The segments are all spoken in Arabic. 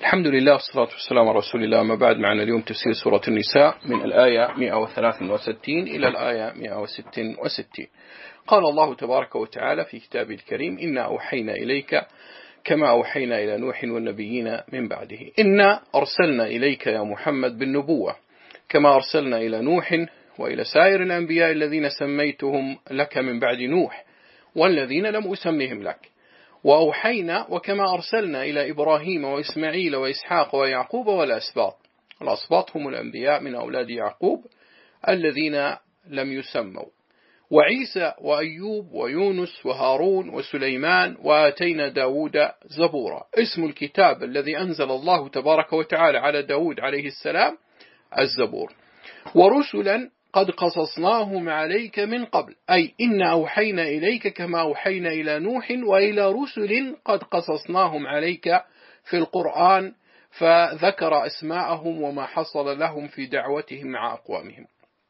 الحمد لله والصلاة والسلام على رسول الله. ما بعد، معنا اليوم تفسير سورة النساء من الآية 163 إلى الآية 166. قال الله تبارك وتعالى في كتابه الكريم: إنا أوحينا إليك كما أوحينا إلى نوح والنبيين من بعده. إنا أرسلنا إليك يا محمد بالنبوة كما أرسلنا إلى نوح وإلى سائر الأنبياء الذين سميتهم لك من بعد نوح والذين لم أسمهم لك. وأوحينا وكما أرسلنا إلى إبراهيم وإسماعيل وإسحاق ويعقوب والأسباط. الأسباط هم الأنبياء من أولاد يعقوب الذين لم يسموا، وعيسى وأيوب ويونس وهارون وسليمان، وآتينا داود زبورا. اسم الكتاب الذي أنزل الله تبارك وتعالى على داود عليه السلام الزبور. ورسلا قد قصصناهم عليك من قبل، أي إنا أوحينا إليك كما أوحينا إلى نوح وإلى رسل قد قصصناهم عليك في القرآن، فذكر أسماءهم وما حصل لهم في دعوتهم مع أقوامهم.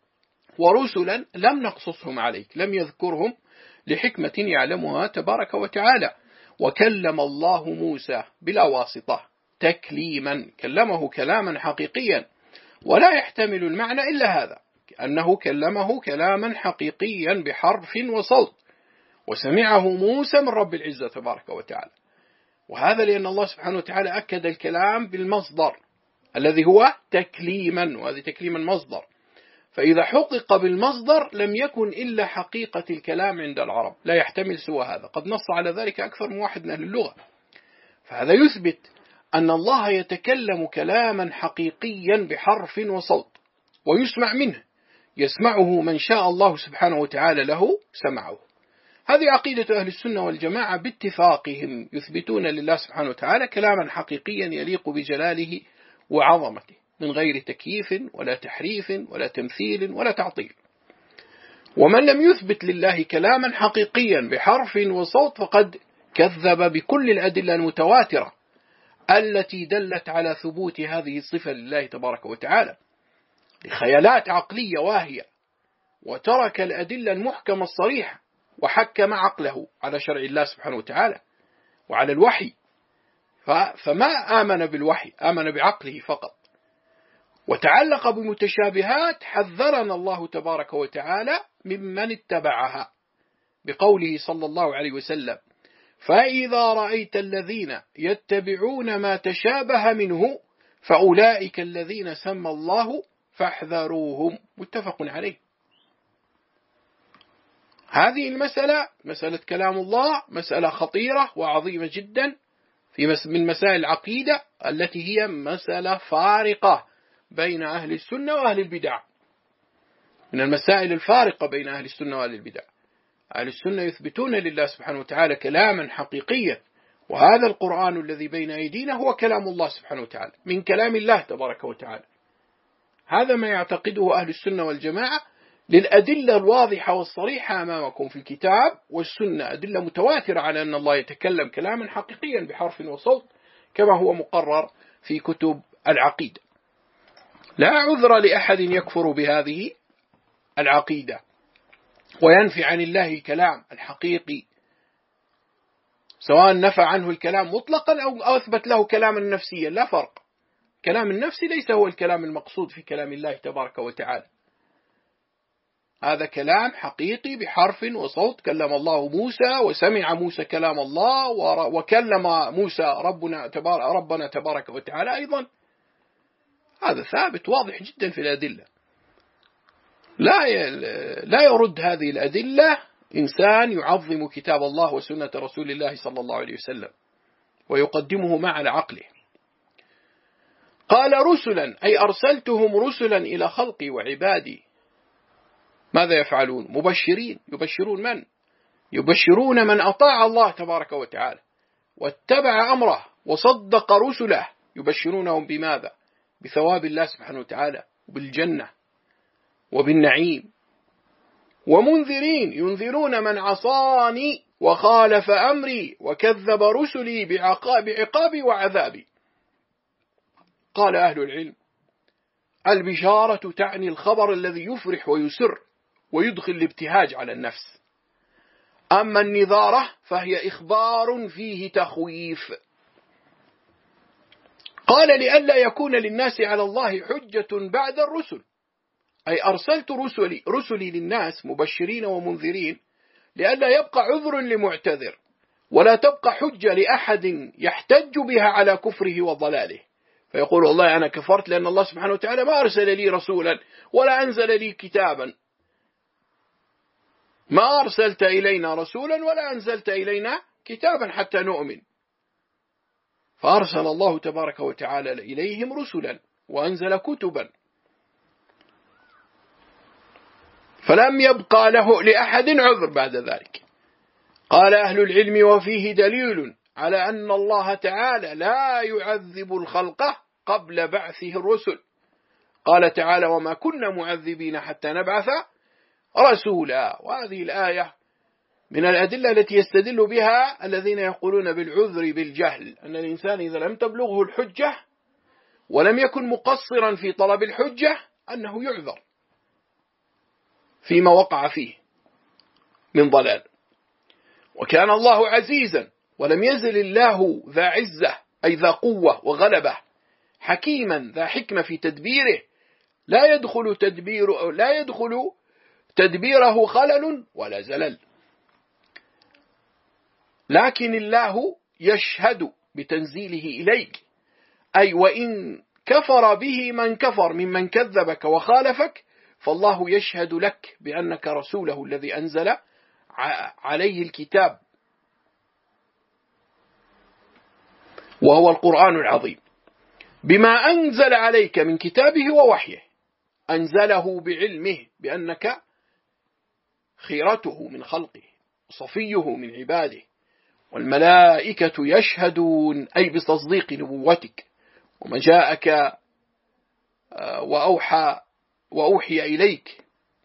ورسلا لم نقصصهم عليك، لم يذكرهم لحكمة يعلمها تبارك وتعالى. وكلم الله موسى بلا واسطة تكليما، كلمه كلاما حقيقيا ولا يحتمل المعنى إلا هذا، أنه كلمه كلاما حقيقيا بحرف وصوت، وسمعه موسى من رب العزة تبارك وتعالى. وهذا لأن الله سبحانه وتعالى أكد الكلام بالمصدر الذي هو تكليما، وهذه تكليما مصدر، فإذا حقق بالمصدر لم يكن إلا حقيقة الكلام عند العرب، لا يحتمل سوى هذا. قد نص على ذلك أكثر من واحد من أهل اللغة. فهذا يثبت أن الله يتكلم كلاما حقيقيا بحرف وصوت ويسمع منه، يسمعه من شاء الله سبحانه وتعالى له سمعه. هذه عقيدة أهل السنة والجماعة باتفاقهم، يثبتون لله سبحانه وتعالى كلاما حقيقيا يليق بجلاله وعظمته من غير تكييف ولا تحريف ولا تمثيل ولا تعطيل. ومن لم يثبت لله كلاما حقيقيا بحرف وصوت فقد كذب بكل الأدلة المتواترة التي دلت على ثبوت هذه الصفة لله تبارك وتعالى لخيالات عقلية واهية، وترك الأدلة المحكمة الصريحة وحكم عقله على شرع الله سبحانه وتعالى وعلى الوحي. فما آمن بالوحي، آمن بعقله فقط، وتعلق بمتشابهات حذرنا الله تبارك وتعالى ممن اتبعها بقوله صلى الله عليه وسلم: فإذا رأيت الذين يتبعون ما تشابه منه فأولئك الذين سمى الله فاحذروهم. متفق عليه. هذه المسألة، مسألة كلام الله، مسألة خطيرة وعظيمة جدا من مسائل العقيدة التي هي مسألة فارقة بين أهل السنة وأهل البدع، من المسائل الفارقة بين أهل السنة وأهل البدع. أهل السنة يثبتون لله سبحانه وتعالى كلاما حقيقيا، وهذا القرآن الذي بين أيدينا هو كلام الله سبحانه وتعالى، من كلام الله تبارك وتعالى. هذا ما يعتقده أهل السنة والجماعة للأدلة الواضحة والصريحة أمامكم في الكتاب والسنة، أدلة متواترة على أن الله يتكلم كلاما حقيقيا بحرف وصوت كما هو مقرر في كتب العقيدة. لا عذر لأحد يكفر بهذه العقيدة وينفي عن الله الكلام الحقيقي، سواء نفى عنه الكلام مطلقا أو أثبت له كلاما نفسيا، لا فرق. كلام النفسي ليس هو الكلام المقصود في كلام الله تبارك وتعالى. هذا كلام حقيقي بحرف وصوت، كلم الله موسى وسمع موسى كلام الله، وكلم موسى ربنا تبارك وتعالى أيضا. هذا ثابت واضح جدا في الأدلة. لا يرد هذه الأدلة إنسان يعظم كتاب الله وسنة رسول الله صلى الله عليه وسلم ويقدمه مع عقله. قال رسلا، أي أرسلتهم رسلا إلى خلقي وعبادي. ماذا يفعلون؟ مبشرين. يبشرون من؟ يبشرون من أطاع الله تبارك وتعالى واتبع أمره وصدق رسله. يبشرونهم بماذا؟ بثواب الله سبحانه وتعالى وبالجنة وبالنعيم. ومنذرين، ينذرون من عصاني وخالف أمري وكذب رسلي بعقابي وعذابي. قال أهل العلم: البشارة تعني الخبر الذي يفرح ويسر ويدخل الابتهاج على النفس، أما النذارة فهي إخبار فيه تخويف. قال لئلا يكون للناس على الله حجة بعد الرسل، أي أرسلت رسلي للناس مبشرين ومنذرين لئلا يبقى عذر لمعتذر، ولا تبقى حجة لأحد يحتج بها على كفره وضلاله، فيقول والله أنا كفرت لأن الله سبحانه وتعالى ما أرسل لي رسولا ولا أنزل لي كتابا، ما أرسلت إلينا رسولا ولا أنزلت إلينا كتابا حتى نؤمن. فأرسل الله تبارك وتعالى إليهم رسلا وأنزل كتبا، فلم يبقى لأحد عذر بعد ذلك. قال أهل العلم وفيه دليل على أن الله تعالى لا يعذب الخلق قبل بعثه الرسل. قال تعالى وما كنا معذبين حتى نبعث رسولا. وهذه الآية من الأدلة التي يستدل بها الذين يقولون بالعذر بالجهل، أن الإنسان إذا لم تبلغه الحجة ولم يكن مقصرا في طلب الحجة أنه يعذر فيما وقع فيه من ضلال. وكان الله عزيزا ولم يزل الله ذا عزة أي ذا قوة وغلبة، حكيما ذا حكمة في تدبيره، لا يدخل تدبيره خلل ولا زلل. لكن الله يشهد بتنزيله إليك، أي وإن كفر به من كفر ممن كذبك وخالفك، فالله يشهد لك بأنك رسوله الذي أنزل عليه الكتاب وهو القرآن العظيم، بما أنزل عليك من كتابه ووحيه، أنزله بعلمه بأنك خيرته من خلقه صفيه من عباده، والملائكة يشهدون أي بتصديق نبوتك وما جاءك وأوحي إليك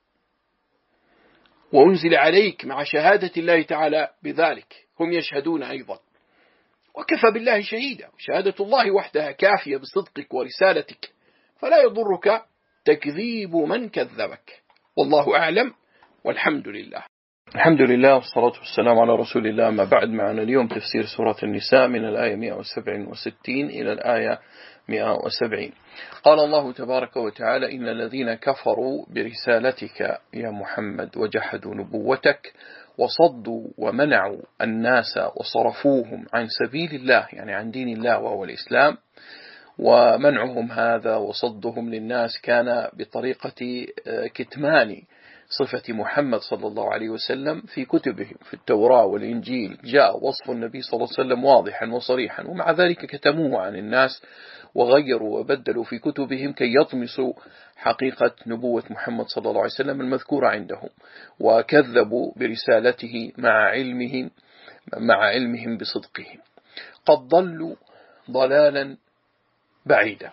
وأنزل عليك مع شهادة الله تعالى بذلك، هم يشهدون أيضا. وكفى بالله شهيدا، شهادة الله وحدها كافية بصدقك ورسالتك، فلا يضرك تكذيب من كذبك. والله أعلم، والحمد لله. الحمد لله والصلاة والسلام على رسول الله. ما بعد، معنا اليوم تفسير سورة النساء من الآية 167 إلى الآية 170. قال الله تبارك وتعالى إن الذين كفروا برسالتك يا محمد وجحدوا نبوتك وصدوا ومنعوا الناس وصرفوهم عن سبيل الله، يعني عن دين الله وهو الإسلام، ومنعهم هذا وصدهم للناس كان بطريقة كتمان صفة محمد صلى الله عليه وسلم في كتبهم. في التوراة والإنجيل جاء وصف النبي صلى الله عليه وسلم واضحا وصريحا، ومع ذلك كتموه عن الناس وغيروا وبدلوا في كتبهم كي يطمسوا حقيقة نبوة محمد صلى الله عليه وسلم المذكورة عندهم، وكذبوا برسالته مع علمهم بصدقهم. قد ضلوا ضلالا بعيدا،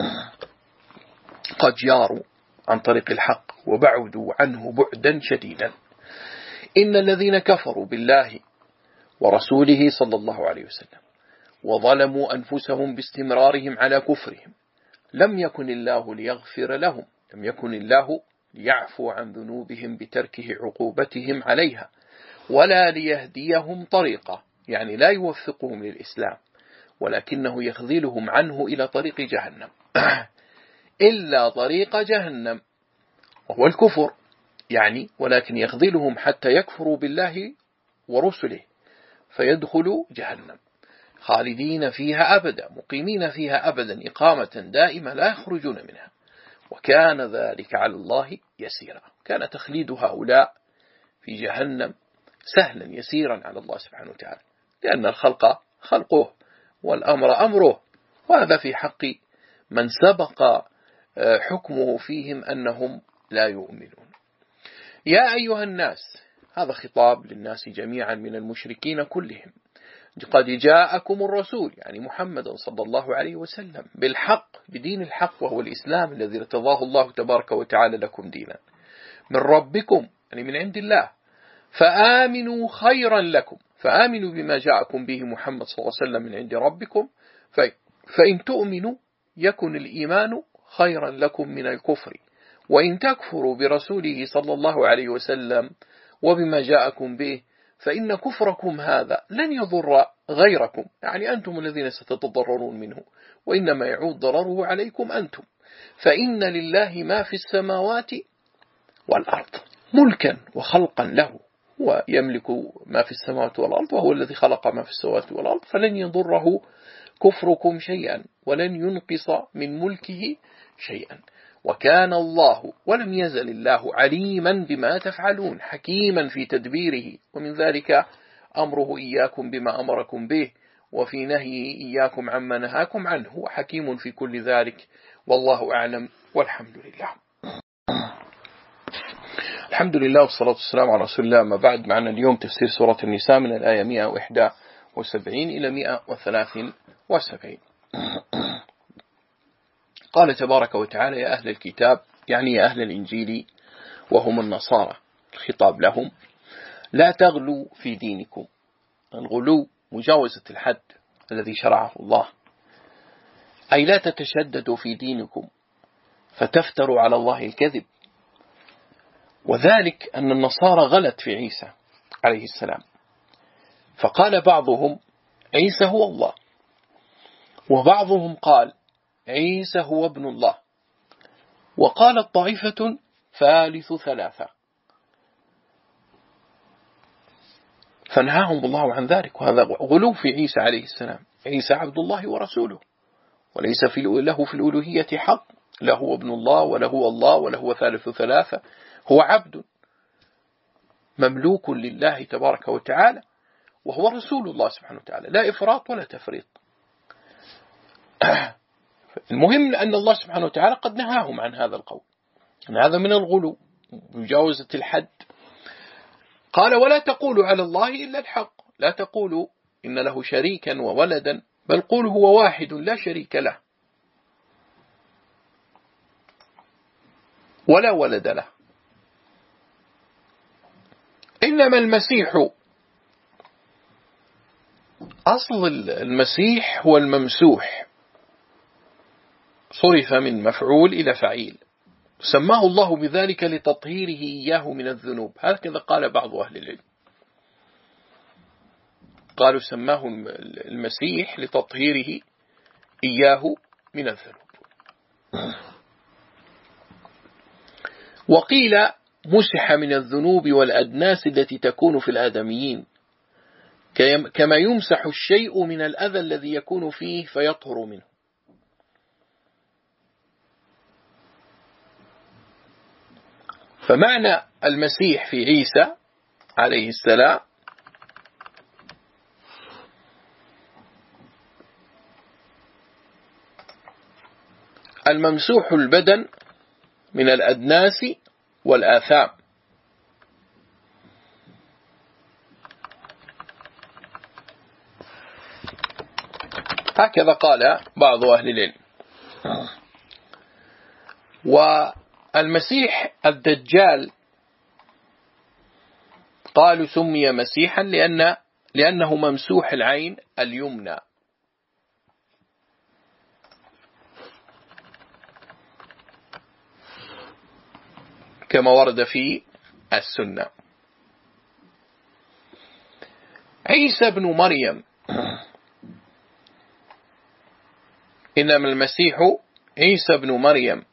قد جاروا عن طريق الحق وبعدوا عنه بعدا شديدا. إن الذين كفروا بالله ورسوله صلى الله عليه وسلم وظلموا أنفسهم باستمرارهم على كفرهم لم يكن الله ليغفر لهم، لم يكن الله ليعفو عن ذنوبهم بتركه عقوبتهم عليها، ولا ليهديهم طريقة، يعني لا يوفقهم للإسلام، ولكنه يخذلهم عنه إلى طريق جهنم إلا طريق جهنم وهو الكفر، يعني ولكن يخذلهم حتى يكفروا بالله ورسله فيدخلوا جهنم خالدين فيها أبدا، مقيمين فيها أبدا إقامة دائمة لا يخرجون منها، وكان ذلك على الله يسيرا. كان تخليد هؤلاء في جهنم سهلا يسيرا على الله سبحانه وتعالى، لأن الخلق خلقه والأمر أمره، وهذا في حق من سبق حكمه فيهم أنهم لا يؤمنون. يا أيها الناس، هذا خطاب للناس جميعا من المشركين كلهم، قد جاءكم الرسول يعني محمد صلى الله عليه وسلم بالحق، بدين الحق وهو الإسلام الذي ارتضاه الله تبارك وتعالى لكم دينا من ربكم، يعني من عند الله، فآمنوا خيرا لكم، فآمنوا بما جاءكم به محمد صلى الله عليه وسلم من عند ربكم، فإن تؤمنوا يكن الإيمان خيرا لكم من الكفر، وإن تكفروا برسوله صلى الله عليه وسلم وبما جاءكم به فإن كفركم هذا لن يضر غيركم، يعني أنتم الذين ستتضررون منه، وإنما يعود ضرره عليكم أنتم. فإن لله ما في السماوات والأرض ملكا وخلقا له، ويملك ما في السماوات والأرض، وهو الذي خلق ما في السماوات والأرض، فلن يضره كفركم شيئا ولن ينقص من ملكه شيئا. وكان الله ولم يزل الله عليما بما تفعلون حكيما في تدبيره، ومن ذلك أمره إياكم بما أمركم به، وفي نهيه إياكم عما نهاكم عنه، وحكيم في كل ذلك، والله أعلم، والحمد لله. الحمد لله والصلاة والسلام على رسول الله. ما بعد، معنا اليوم تفسير سورة النساء من الآية 171 إلى 173. قال تبارك وتعالى: يا أهل الكتاب، يعني يا أهل الإنجيل وهم النصارى، الخطاب لهم: لا تغلوا في دينكم. الغلو مجاوزة الحد الذي شرعه الله، أي لا تتشددوا في دينكم فتفتروا على الله الكذب. وذلك أن النصارى غلت في عيسى عليه السلام، فقال بعضهم عيسى هو الله، وبعضهم قال عيسى هو ابن الله، وقالت طائفة ثالث ثلاثة، فنهاهم الله عن ذلك. وهذا غلو في عيسى عليه السلام. عيسى عبد الله ورسوله، وليس له في الألوهية حق، له ابن الله وله ثالث ثلاثة. هو عبد مملوك لله تبارك وتعالى، وهو رسول الله سبحانه وتعالى، لا إفراط ولا تفريط. المهم أن الله سبحانه وتعالى قد نهاهم عن هذا القول، أن هذا من الغلو، مجاوزة الحد. قال: ولا تقولوا على الله إلا الحق، لا تقولوا إن له شريكا وولدا، بل قولوا هو واحد لا شريك له ولا ولد له. إنما المسيح، أصل المسيح هو الممسوح، صرف من مفعول إلى فعيل، سماه الله بذلك لتطهيره إياه من الذنوب. هكذا قال بعض أهل العلم، قالوا سماه المسيح لتطهيره إياه من الذنوب. وقيل مسح من الذنوب والأدناس التي تكون في الآدميين، كما يمسح الشيء من الأذى الذي يكون فيه فيطهر منه. فمعنى المسيح في عيسى عليه السلام الممسوح البدن من الأدناس والآثام. هكذا قال بعض أهل العلم. والمسيح الدجال قالوا سمي مسيحا لأنه ممسوح العين اليمنى، كما ورد في السنة. عيسى بن مريم، إنما المسيح عيسى بن مريم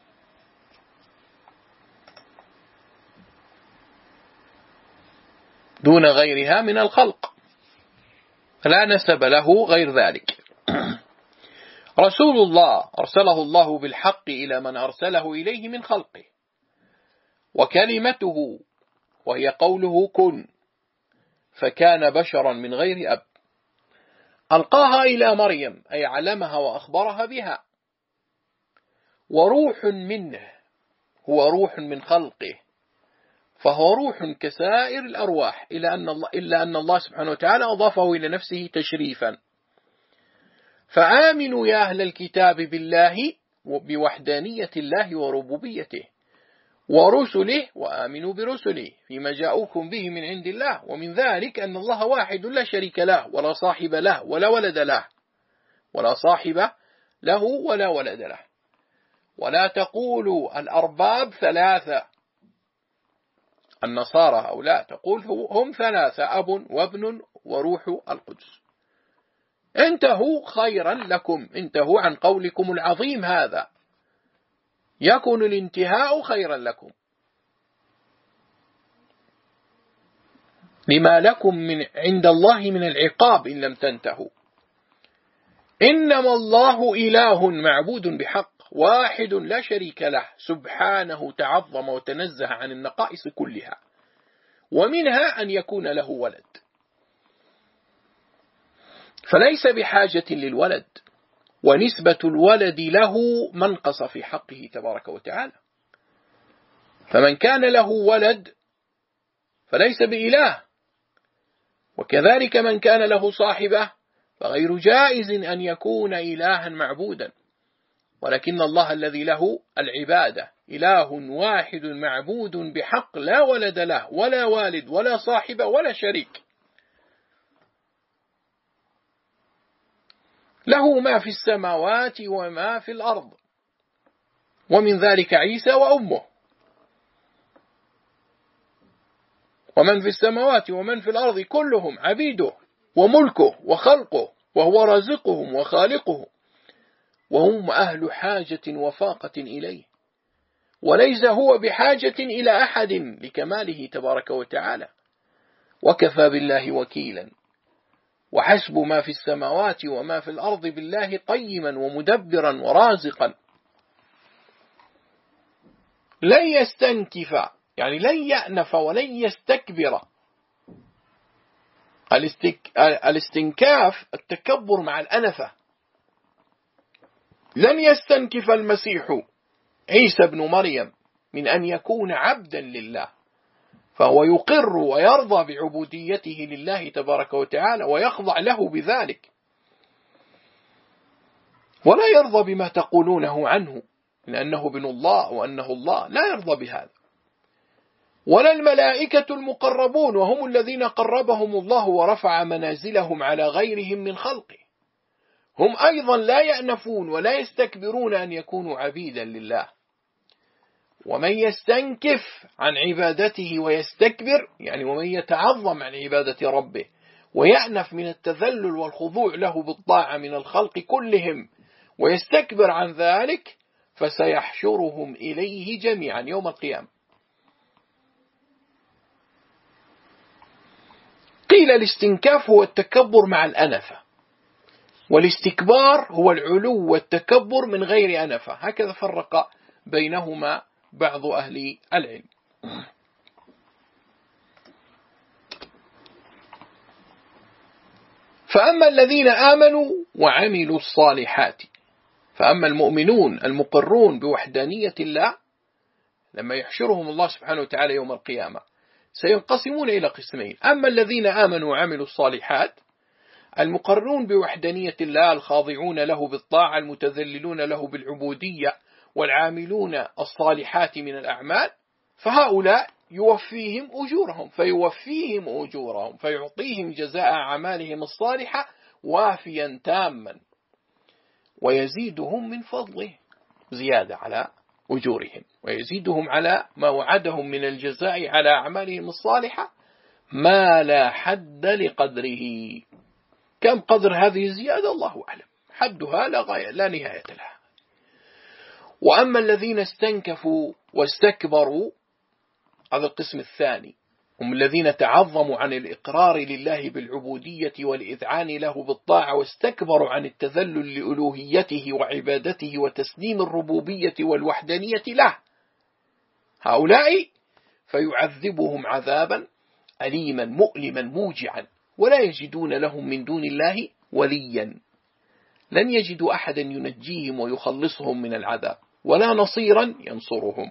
دون غيرها من الخلق، لا نسب له غير ذلك. رسول الله أرسله الله بالحق إلى من أرسله إليه من خلقه، وكلمته وهي قوله كن، فكان بشرا من غير أب، ألقاها إلى مريم، أي علمها وأخبرها بها. وروح منه، هو روح من خلقه، فهو روح كسائر الأرواح، إلا أن الله سبحانه وتعالى أضافه إلى نفسه تشريفا. فآمنوا يا أهل الكتاب بالله بوحدانية الله وربوبيته ورسله، وآمنوا برسله فيما جاءوكم به من عند الله، ومن ذلك أن الله واحد لا شريك له ولا صاحب له ولا ولد له، ولا صاحب له ولا ولد له. ولا تقولوا الأرباب ثلاثة، النصارى هؤلاء تقول هم ثلاثة، أب وابن وروح القدس. انتهوا خيرا لكم، انتهوا عن قولكم العظيم هذا، يكون الانتهاء خيرا لكم، لما لكم من عند الله من العقاب إن لم تنتهوا. إنما الله إله معبود بحق واحد لا شريك له، سبحانه تعظم وتنزه عن النقائص كلها، ومنها أن يكون له ولد، فليس بحاجة للولد، ونسبة الولد له منقص في حقه تبارك وتعالى، فمن كان له ولد فليس بإله، وكذلك من كان له صاحبة فغير جائز أن يكون إلها معبودا، ولكن الله الذي له العبادة إله واحد معبود بحق، لا ولد له ولا والد ولا صاحبة ولا شريك، له ما في السماوات وما في الأرض، ومن ذلك عيسى وأمه، ومن في السماوات ومن في الأرض كلهم عبيده وملكه وخلقه، وهو رازقهم وخالقهم، وهم أهل حاجة وفاقة إليه، وليس هو بحاجة إلى أحد لكماله تبارك وتعالى، وكفى بالله وكيلا، وحسب ما في السماوات وما في الأرض بالله قيما ومدبرا ورازقا، لن يستنكف يعني لن يأنف ولن يستكبر. الاستنكاف التكبر مع الأنفة. لن يستنكف المسيح عيسى بن مريم من أن يكون عبدا لله، فهو يقر ويرضى بعبوديته لله تبارك وتعالى ويخضع له بذلك، ولا يرضى بما تقولونه عنه من أنه ابن الله وأنه الله، لا يرضى بهذا. ولا الملائكة المقربون، وهم الذين قربهم الله ورفع منازلهم على غيرهم من خلقه، هم أيضا لا يأنفون ولا يستكبرون أن يكونوا عبيدا لله. ومن يستنكف عن عبادته ويستكبر، يعني ومن يتعظم عن عبادة ربه ويأنف من التذلل والخضوع له بالطاعة من الخلق كلهم ويستكبر عن ذلك، فسيحشرهم إليه جميعا يوم القيامة. قيل الاستنكاف هو التكبر مع الأنفة، والاستكبار هو العلو والتكبر من غير أنفة، هكذا فرق بينهما بعض أهل العلم. فأما الذين آمنوا وعملوا الصالحات، فأما المؤمنون المقرون بوحدانية الله لما يحشرهم الله سبحانه وتعالى يوم القيامة سينقسمون إلى قسمين. أما الذين آمنوا وعملوا الصالحات، المقرون بوحدانية الله الخاضعون له بالطاعة المتذللون له بالعبودية والعاملون الصالحات من الأعمال، فهؤلاء يوفيهم أجورهم، فيعطيهم جزاء أعمالهم الصالحة وافيا تاما، ويزيدهم من فضله زيادة على أجورهم، ويزيدهم على ما وعدهم من الجزاء على أعمالهم الصالحة ما لا حد لقدره. كم قدر هذه الزيادة الله أعلم، حدها لا غاية لا نهاية لها. وأما الذين استنكفوا واستكبروا، هذا القسم الثاني، هم الذين تعظموا عن الإقرار لله بالعبودية والإذعان له بالطاعة، واستكبروا عن التذلل لألوهيته وعبادته وتسليم الربوبية والوحدانية له. هؤلاء فيعذبهم عذابا أليما مؤلما موجعا، ولا يجدون لهم من دون الله وليا، لن يجدوا أحدا ينجيهم ويخلصهم من العذاب، ولا نصيرا ينصرهم.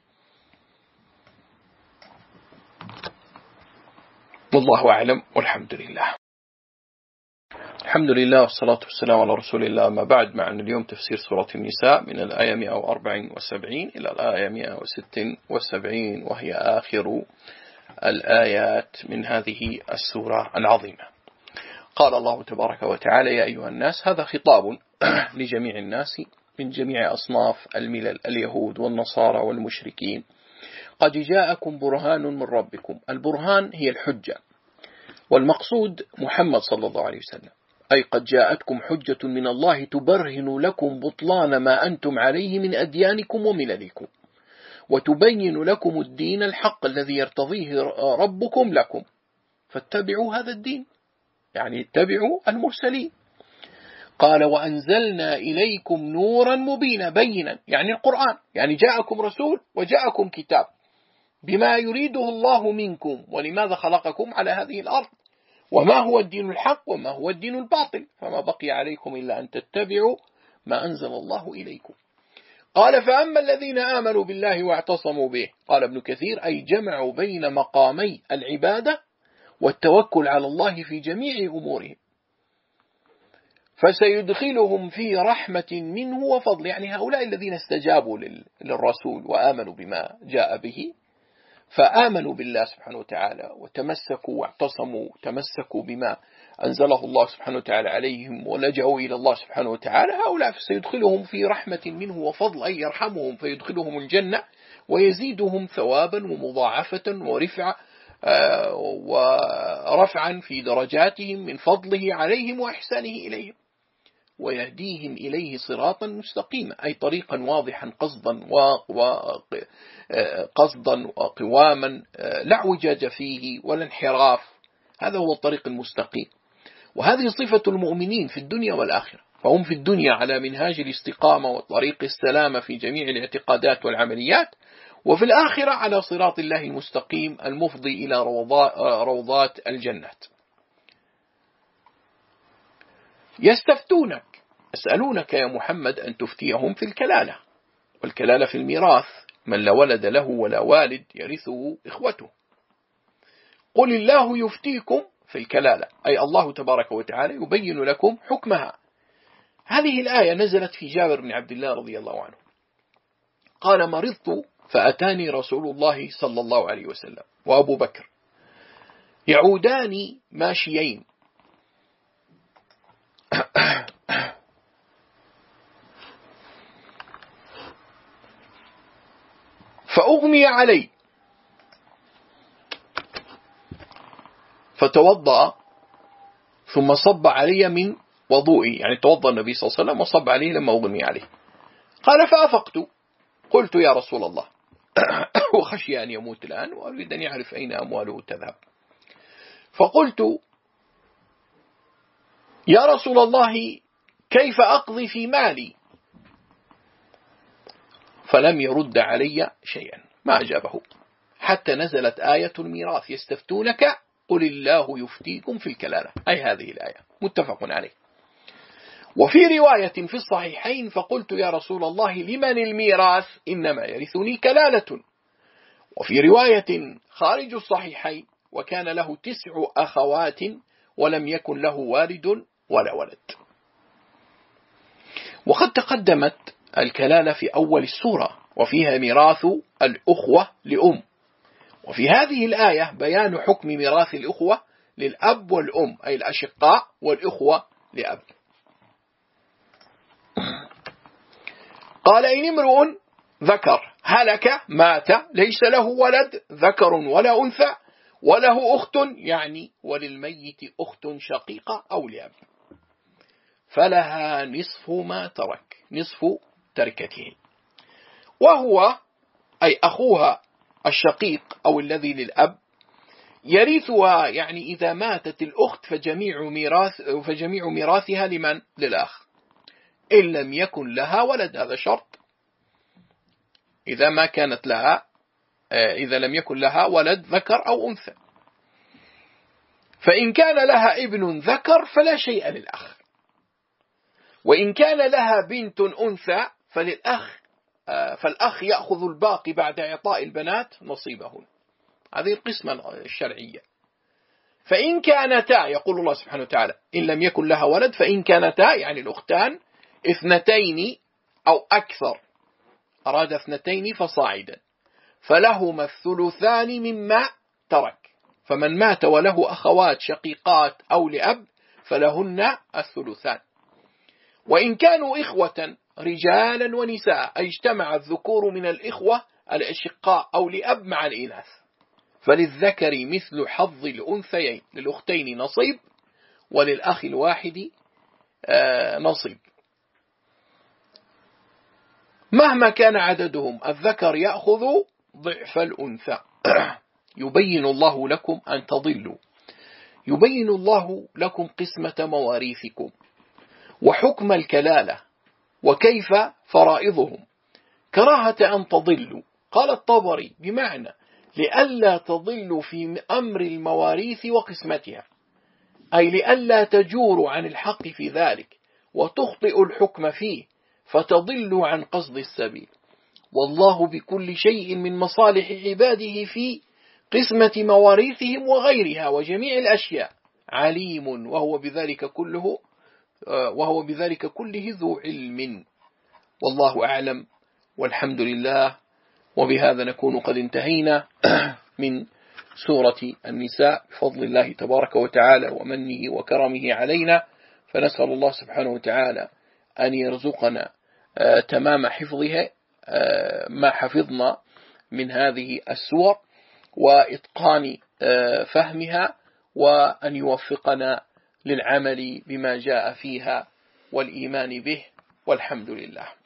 والله أعلم، والحمد لله. الحمد لله والصلاة والسلام على رسول الله. ما بعد، معنا اليوم تفسير سورة النساء من الآية 174 إلى الآية 176، وهي آخر الآيات من هذه السورة العظيمة. قال الله تبارك وتعالى: يا أيها الناس، هذا خطاب لجميع الناس من جميع أصناف الملل، اليهود والنصارى والمشركين. قد جاءكم برهان من ربكم. البرهان هي الحجة، والمقصود محمد صلى الله عليه وسلم. أي قد جاءتكم حجة من الله تبرهن لكم بطلان ما أنتم عليه من أديانكم ومللكم، وتبين لكم الدين الحق الذي يرتضيه ربكم لكم، فاتبعوا هذا الدين، يعني اتبعوا المرسلين. قال وأنزلنا إليكم نورا مبينا، بينا يعني القرآن، يعني جاءكم رسول وجاءكم كتاب بما يريده الله منكم، ولماذا خلقكم على هذه الأرض، وما هو الدين الحق وما هو الدين الباطل، فما بقي عليكم إلا أن تتبعوا ما أنزل الله إليكم. قال فأما الذين آمنوا بالله واعتصموا به، قال ابن كثير أي جمعوا بين مقامي العبادة والتوكل على الله في جميع أمورهم، فسيدخلهم في رحمة منه وفضل، يعني هؤلاء الذين استجابوا للرسول وآمنوا بما جاء به، فآمنوا بالله سبحانه وتعالى وتمسكوا واعتصموا، تمسكوا بما أنزله الله سبحانه وتعالى عليهم ولجأوا إلى الله سبحانه وتعالى، هؤلاء سيدخلهم في رحمة منه وفضل، أي يرحمهم فيدخلهم الجنة ويزيدهم ثوابا ومضاعفة ورفعا في درجاتهم من فضله عليهم وإحسانه إليهم، ويهديهم إليه صراطا مستقيما، أي طريقا واضحا قصدا وقواما لا اعوجاج فيه ولا انحراف، هذا هو الطريق المستقيم. وهذه صفة المؤمنين في الدنيا والآخرة، فهم في الدنيا على منهاج الاستقامة وطريق السلامة في جميع الاعتقادات والعمليات، وفي الآخرة على صراط الله المستقيم المفضي إلى روضات الجنات. يستفتونك، يسألونك يا محمد أن تفتيهم في الكلالة، والكلالة في الميراث، من لا ولد له ولا والد يرثه إخوته. قل الله يفتيكم في الكلالة، أي الله تبارك وتعالى يبين لكم حكمها. هذه الآية نزلت في جابر بن عبد الله رضي الله عنه، قال مرضت فأتاني رسول الله صلى الله عليه وسلم وأبو بكر يعودان ماشيين، فأغمي علي فتوضأ ثم صب علي من وضوئي، يعني توضأ النبي صلى الله عليه وسلم وصب عليه لما أغمي عليه. قال فأفقت، قلت يا رسول الله وخشي أن يموت الآن وأريد أن يعرف أين أمواله تذهب، فقلت يا رسول الله كيف أقضي في مالي، فلم يرد علي شيئا، ما أجابه، حتى نزلت آية الميراث يستفتونك قل الله يفتيكم في الكلالة، أي هذه الآية متفق عليه. وفي رواية في الصحيحين فقلت يا رسول الله لمن الميراث إنما يرثني كلالة. وفي رواية خارج الصحيحين وكان له 9 أخوات ولم يكن له والد ولا ولد. وقد تقدمت الكلالة في أول السورة وفيها ميراث الأخوة لأم، وفي هذه الآية بيان حكم ميراث الأخوة للأب والأم، أي الأشقاء والأخوة لأب. قال إن امرؤ ذكر هلك مات ليس له ولد ذكر ولا أنثى وله أخت، يعني وللميت أخت شقيقة أو لأب، فلها نصف ما ترك، نصف تركته، وهو أي أخوها الشقيق أو الذي للأب يرثها، يعني إذا ماتت الأخت فجميع ميراثها لمن؟ للأخ، إن لم يكن لها ولد، هذا شرط، إذا ما كانت لها، إذا لم يكن لها ولد ذكر أو أنثى. فإن كان لها ابن ذكر فلا شيء للأخ، وإن كان لها بنت أنثى فالأخ يأخذ الباقي بعد إعطاء البنات نصيبهن، هذه القسمة الشرعية. فإن كانتا، يقول الله سبحانه وتعالى إن لم يكن لها ولد، فإن كانتا يعني الأختان 2 أو أكثر، أراد 2 فصاعدا، فلهما الثلثان مما ترك، فمن مات وله أخوات شقيقات أو لأب فلهن الثلثان. وإن كانوا إخوة رجالا ونساء، أي اجتمع الذكور من الإخوة الأشقاء أو لأب مع الإناث، فللذكر مثل حظ الأنثيين، للأختين نصيب وللأخ الواحد نصيب. مهما كان عددهم الذكر يأخذ ضعف الأنثى. يبين الله لكم أن تضلوا، يبين الله لكم قسمة مواريثكم وحكم الكلالة وكيف فرائضهم كراهة أن تضلوا. قال الطبري بمعنى لئلا تضلوا في أمر المواريث وقسمتها، أي لئلا تجوروا عن الحق في ذلك وتخطئوا الحكم فيه فتضلوا عن قصد السبيل. والله بكل شيء من مصالح عباده في قسمة مواريثهم وغيرها وجميع الأشياء عليم، وهو بذلك كله ذو علم. والله أعلم، والحمد لله. وبهذا نكون قد انتهينا من سورة النساء بفضل الله تبارك وتعالى ومنه وكرمه علينا. فنسأل الله سبحانه وتعالى أن يرزقنا تمام حفظها ما حفظنا من هذه السور وإتقان فهمها، وأن يوفقنا للعمل بما جاء فيها والإيمان به، والحمد لله.